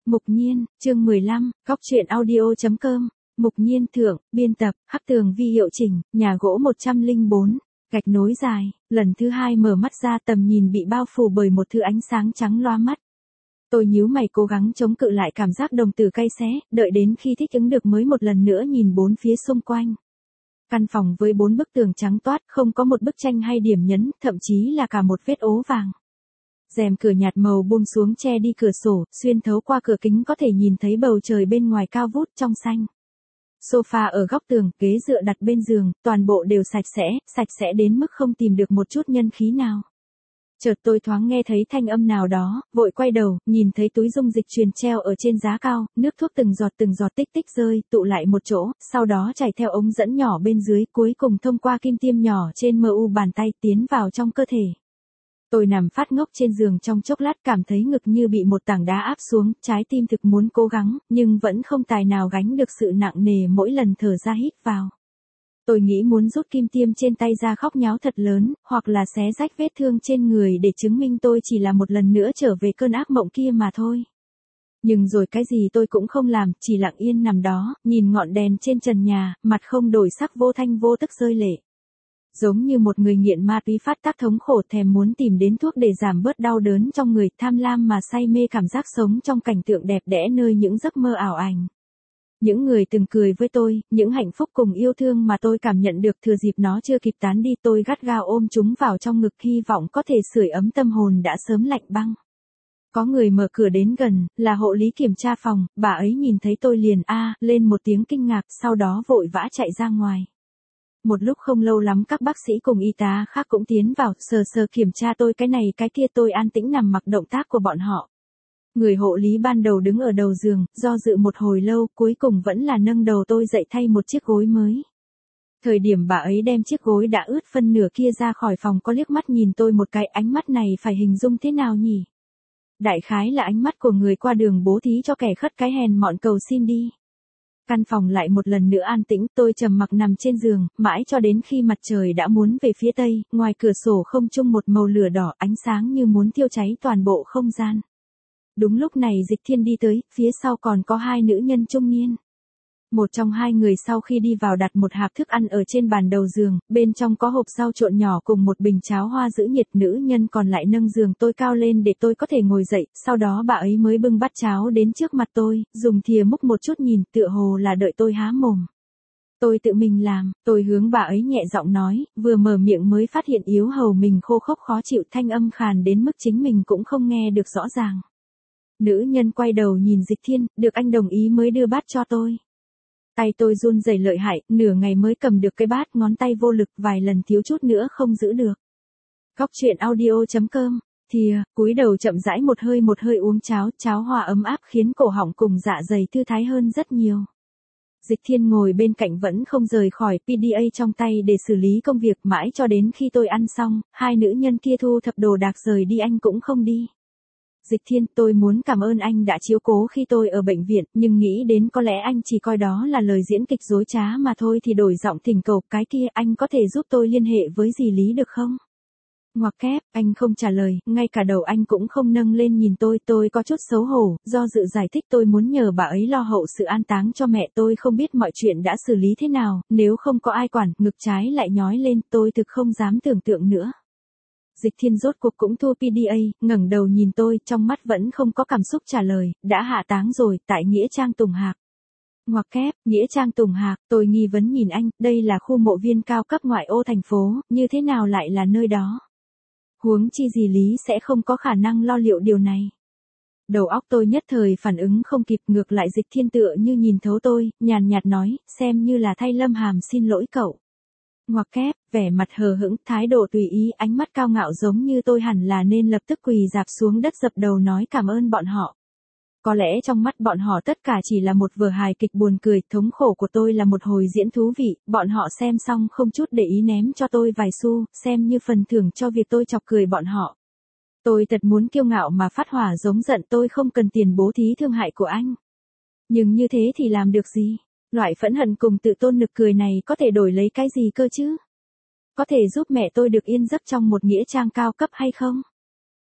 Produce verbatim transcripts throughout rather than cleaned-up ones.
Mục Nhiên, chương mười lăm, góc truyện audio.com, Mục Nhiên thượng, biên tập, Hắc Tường Vi hiệu chỉnh, nhà gỗ một trăm lẻ bốn, gạch nối dài, lần thứ hai mở mắt ra tầm nhìn bị bao phủ bởi một thứ ánh sáng trắng loa mắt. Tôi nhíu mày cố gắng chống cự lại cảm giác đồng tử cay xé, đợi đến khi thích ứng được mới một lần nữa nhìn bốn phía xung quanh. Căn phòng với bốn bức tường trắng toát, không có một bức tranh hay điểm nhấn, thậm chí là cả một vết ố vàng. Rèm cửa nhạt màu buông xuống che đi cửa sổ, xuyên thấu qua cửa kính có thể nhìn thấy bầu trời bên ngoài cao vút trong xanh. Sofa ở góc tường, ghế dựa đặt bên giường, toàn bộ đều sạch sẽ, sạch sẽ đến mức không tìm được một chút nhân khí nào. Chợt tôi thoáng nghe thấy thanh âm nào đó, vội quay đầu, nhìn thấy túi dung dịch truyền treo ở trên giá cao, nước thuốc từng giọt từng giọt tích tích rơi, tụ lại một chỗ, sau đó chảy theo ống dẫn nhỏ bên dưới, cuối cùng thông qua kim tiêm nhỏ trên mờ u bàn tay tiến vào trong cơ thể. Tôi nằm phát ngốc trên giường trong chốc lát cảm thấy ngực như bị một tảng đá áp xuống, trái tim thực muốn cố gắng, nhưng vẫn không tài nào gánh được sự nặng nề mỗi lần thở ra hít vào. Tôi nghĩ muốn rút kim tiêm trên tay ra khóc nháo thật lớn, hoặc là xé rách vết thương trên người để chứng minh tôi chỉ là một lần nữa trở về cơn ác mộng kia mà thôi. Nhưng rồi cái gì tôi cũng không làm, chỉ lặng yên nằm đó, nhìn ngọn đèn trên trần nhà, mặt không đổi sắc vô thanh vô tức rơi lệ. Giống như một người nghiện ma túy phát tác thống khổ thèm muốn tìm đến thuốc để giảm bớt đau đớn trong người, tham lam mà say mê cảm giác sống trong cảnh tượng đẹp đẽ nơi những giấc mơ ảo ảnh. Những người từng cười với tôi, những hạnh phúc cùng yêu thương mà tôi cảm nhận được thừa dịp nó chưa kịp tán đi, tôi gắt gao ôm chúng vào trong ngực hy vọng có thể sưởi ấm tâm hồn đã sớm lạnh băng. Có người mở cửa đến gần, là hộ lý kiểm tra phòng, bà ấy nhìn thấy tôi liền a lên một tiếng kinh ngạc, sau đó vội vã chạy ra ngoài. Một lúc không lâu lắm các bác sĩ cùng y tá khác cũng tiến vào, sờ sờ kiểm tra tôi cái này cái kia, tôi an tĩnh nằm mặc động tác của bọn họ. Người hộ lý ban đầu đứng ở đầu giường, do dự một hồi lâu, cuối cùng vẫn là nâng đầu tôi dậy thay một chiếc gối mới. Thời điểm bà ấy đem chiếc gối đã ướt phân nửa kia ra khỏi phòng có liếc mắt nhìn tôi một cái, ánh mắt này phải hình dung thế nào nhỉ? Đại khái là ánh mắt của người qua đường bố thí cho kẻ khất cái hèn mọn cầu xin đi. Căn phòng lại một lần nữa an tĩnh, tôi trầm mặc nằm trên giường, mãi cho đến khi mặt trời đã muốn về phía tây, ngoài cửa sổ không trung một màu lửa đỏ, ánh sáng như muốn thiêu cháy toàn bộ không gian. Đúng lúc này Dịch Thiên đi tới, phía sau còn có hai nữ nhân trung niên. Một trong hai người sau khi đi vào đặt một hộp thức ăn ở trên bàn đầu giường, bên trong có hộp rau trộn nhỏ cùng một bình cháo hoa giữ nhiệt, nữ nhân còn lại nâng giường tôi cao lên để tôi có thể ngồi dậy, sau đó bà ấy mới bưng bát cháo đến trước mặt tôi, dùng thìa múc một chút nhìn, tựa hồ là đợi tôi há mồm. Tôi tự mình làm, tôi hướng bà ấy nhẹ giọng nói, vừa mở miệng mới phát hiện yếu hầu mình khô khốc khó chịu, thanh âm khàn đến mức chính mình cũng không nghe được rõ ràng. Nữ nhân quay đầu nhìn Dịch Thiên, được anh đồng ý mới đưa bát cho tôi. Tay tôi run rẩy lợi hại, nửa ngày mới cầm được cái bát, ngón tay vô lực, vài lần thiếu chút nữa không giữ được. Góc truyện audio.com, thìa, cúi đầu chậm rãi một hơi một hơi uống cháo, cháo hoa ấm áp khiến cổ họng cùng dạ dày thư thái hơn rất nhiều. Dịch Thiên ngồi bên cạnh vẫn không rời khỏi pê đê a trong tay để xử lý công việc, mãi cho đến khi tôi ăn xong, hai nữ nhân kia thu thập đồ đạc rời đi anh cũng không đi. Dịch Thiên, tôi muốn cảm ơn anh đã chiếu cố khi tôi ở bệnh viện, nhưng nghĩ đến có lẽ anh chỉ coi đó là lời diễn kịch dối trá mà thôi thì đổi giọng thỉnh cầu, cái kia anh có thể giúp tôi liên hệ với dì Lý được không? Ngoặc kép, anh không trả lời, ngay cả đầu anh cũng không nâng lên nhìn tôi, tôi có chút xấu hổ, do dự giải thích tôi muốn nhờ bà ấy lo hậu sự an táng cho mẹ, tôi không biết mọi chuyện đã xử lý thế nào, nếu không có ai quản, ngực trái lại nhói lên, tôi thực không dám tưởng tượng nữa. Dịch Thiên rốt cuộc cũng thu pê đê a, ngẩng đầu nhìn tôi, trong mắt vẫn không có cảm xúc trả lời, đã hạ táng rồi, tại Nghĩa Trang Tùng Hạc. Ngoặc kép, Nghĩa Trang Tùng Hạc, tôi nghi vấn nhìn anh, đây là khu mộ viên cao cấp ngoại ô thành phố, như thế nào lại là nơi đó? Huống chi dì Lý sẽ không có khả năng lo liệu điều này. Đầu óc tôi nhất thời phản ứng không kịp, ngược lại Dịch Thiên tựa như nhìn thấu tôi, nhàn nhạt nói, xem như là thay Lâm Hàm xin lỗi cậu. Ngoặc kép, vẻ mặt hờ hững, thái độ tùy ý, ánh mắt cao ngạo giống như tôi hẳn là nên lập tức quỳ rạp xuống đất dập đầu nói cảm ơn bọn họ. Có lẽ trong mắt bọn họ tất cả chỉ là một vở hài kịch buồn cười, thống khổ của tôi là một hồi diễn thú vị, bọn họ xem xong không chút để ý ném cho tôi vài xu, xem như phần thưởng cho việc tôi chọc cười bọn họ. Tôi thật muốn kiêu ngạo mà phát hỏa giống giận, tôi không cần tiền bố thí thương hại của anh. Nhưng như thế thì làm được gì? Loại phẫn hận cùng tự tôn nực cười này có thể đổi lấy cái gì cơ chứ? Có thể giúp mẹ tôi được yên giấc trong một nghĩa trang cao cấp hay không?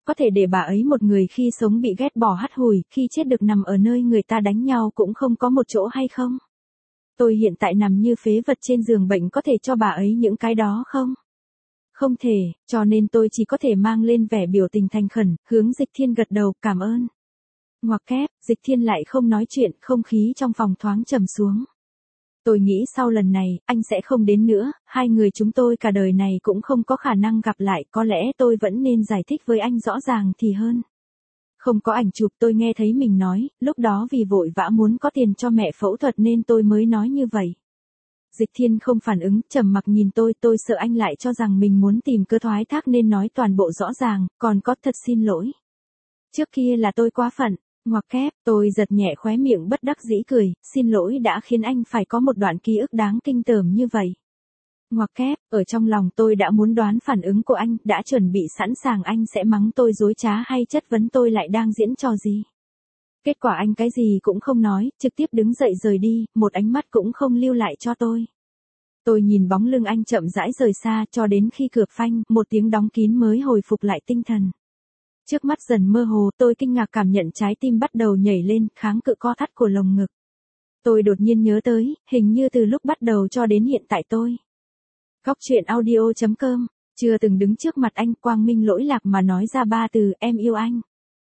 có thể để bà ấy một người khi sống bị ghét bỏ hắt hủi, khi chết được nằm ở nơi người ta đánh nhau cũng không có một chỗ hay không? Tôi hiện tại nằm như phế vật trên giường bệnh có thể cho bà ấy những cái đó không? Không thể, cho nên tôi chỉ có thể mang lên vẻ biểu tình thành khẩn, hướng Dịch Thiên gật đầu, cảm ơn. Ngoặc kép, Dịch Thiên lại không nói chuyện, không khí trong phòng thoáng trầm xuống. Tôi nghĩ sau lần này, anh sẽ không đến nữa, hai người chúng tôi cả đời này cũng không có khả năng gặp lại, có lẽ tôi vẫn nên giải thích với anh rõ ràng thì hơn. Không có ảnh chụp, tôi nghe thấy mình nói, lúc đó vì vội vã muốn có tiền cho mẹ phẫu thuật nên tôi mới nói như vậy. Dịch Thiên không phản ứng, trầm mặc nhìn tôi, tôi sợ anh lại cho rằng mình muốn tìm cơ thoái thác nên nói toàn bộ rõ ràng, còn có thật xin lỗi. Trước kia là tôi quá phận, ngoặc kép, tôi giật nhẹ khóe miệng bất đắc dĩ cười, xin lỗi đã khiến anh phải có một đoạn ký ức đáng kinh tởm như vậy. Ngoặc kép, ở trong lòng tôi đã muốn đoán phản ứng của anh, đã chuẩn bị sẵn sàng anh sẽ mắng tôi dối trá hay chất vấn tôi lại đang diễn trò gì. Kết quả anh cái gì cũng không nói, trực tiếp đứng dậy rời đi, một ánh mắt cũng không lưu lại cho tôi. Tôi nhìn bóng lưng anh chậm rãi rời xa cho đến khi cửa phanh, một tiếng đóng kín mới hồi phục lại tinh thần. Trước mắt dần mơ hồ, tôi kinh ngạc cảm nhận trái tim bắt đầu nhảy lên, kháng cự co thắt của lồng ngực. Tôi đột nhiên nhớ tới, hình như từ lúc bắt đầu cho đến hiện tại tôi. Góc truyện audio chấm com, chưa từng đứng trước mặt anh quang minh lỗi lạc mà nói ra ba từ, em yêu anh.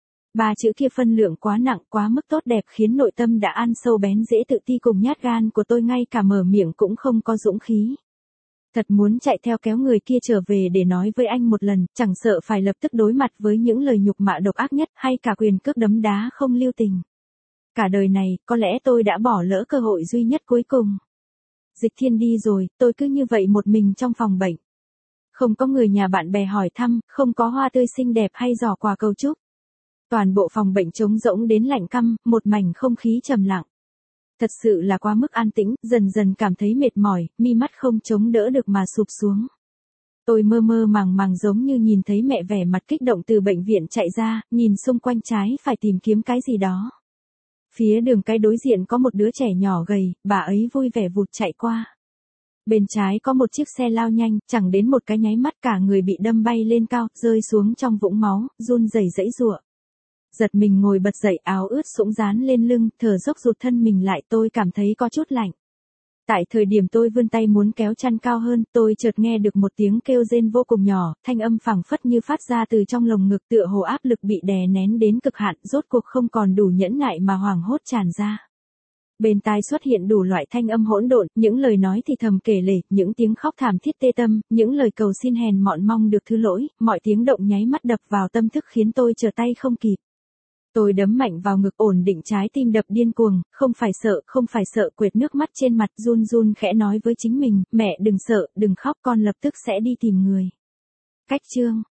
Ba chữ kia phân lượng quá nặng, quá mức tốt đẹp khiến nội tâm đã ăn sâu bén rễ tự ti cùng nhát gan của tôi ngay cả mở miệng cũng không có dũng khí. Thật muốn chạy theo kéo người kia trở về để nói với anh một lần, chẳng sợ phải lập tức đối mặt với những lời nhục mạ độc ác nhất hay cả quyền cước đấm đá không lưu tình. Cả đời này, có lẽ tôi đã bỏ lỡ cơ hội duy nhất cuối cùng. Dịch Thiên đi rồi, tôi cứ như vậy một mình trong phòng bệnh. Không có người nhà bạn bè hỏi thăm, không có hoa tươi xinh đẹp hay giỏ quà cầu chúc. Toàn bộ phòng bệnh trống rỗng đến lạnh căm, một mảnh không khí trầm lặng. Thật sự là quá mức an tĩnh, dần dần cảm thấy mệt mỏi, mi mắt không chống đỡ được mà sụp xuống. Tôi mơ mơ màng màng giống như nhìn thấy mẹ vẻ mặt kích động từ bệnh viện chạy ra, nhìn xung quanh trái phải tìm kiếm cái gì đó. Phía đường cái đối diện có một đứa trẻ nhỏ gầy, bà ấy vui vẻ vụt chạy qua. Bên trái có một chiếc xe lao nhanh, chẳng đến một cái nháy mắt cả người bị đâm bay lên cao, rơi xuống trong vũng máu, run rẩy giãy giụa. Giật mình ngồi bật dậy, áo ướt sũng dán lên lưng, thở dốc rụt thân mình lại, tôi cảm thấy có chút lạnh. Tại thời điểm tôi vươn tay muốn kéo chăn cao hơn, tôi chợt nghe được một tiếng kêu rên vô cùng nhỏ, thanh âm phảng phất như phát ra từ trong lồng ngực, tựa hồ áp lực bị đè nén đến cực hạn, rốt cuộc không còn đủ nhẫn nại mà hoảng hốt tràn ra. Bên tai xuất hiện đủ loại thanh âm hỗn độn, những lời nói thì thầm kể lể, những tiếng khóc thảm thiết tê tâm, những lời cầu xin hèn mọn mong được thứ lỗi, mọi tiếng động nháy mắt đập vào tâm thức khiến tôi trở tay không kịp. Tôi đấm mạnh vào ngực ổn định trái tim đập điên cuồng, không phải sợ, không phải sợ, quệt nước mắt trên mặt, run run khẽ nói với chính mình, mẹ đừng sợ, đừng khóc, con lập tức sẽ đi tìm người. Cách chương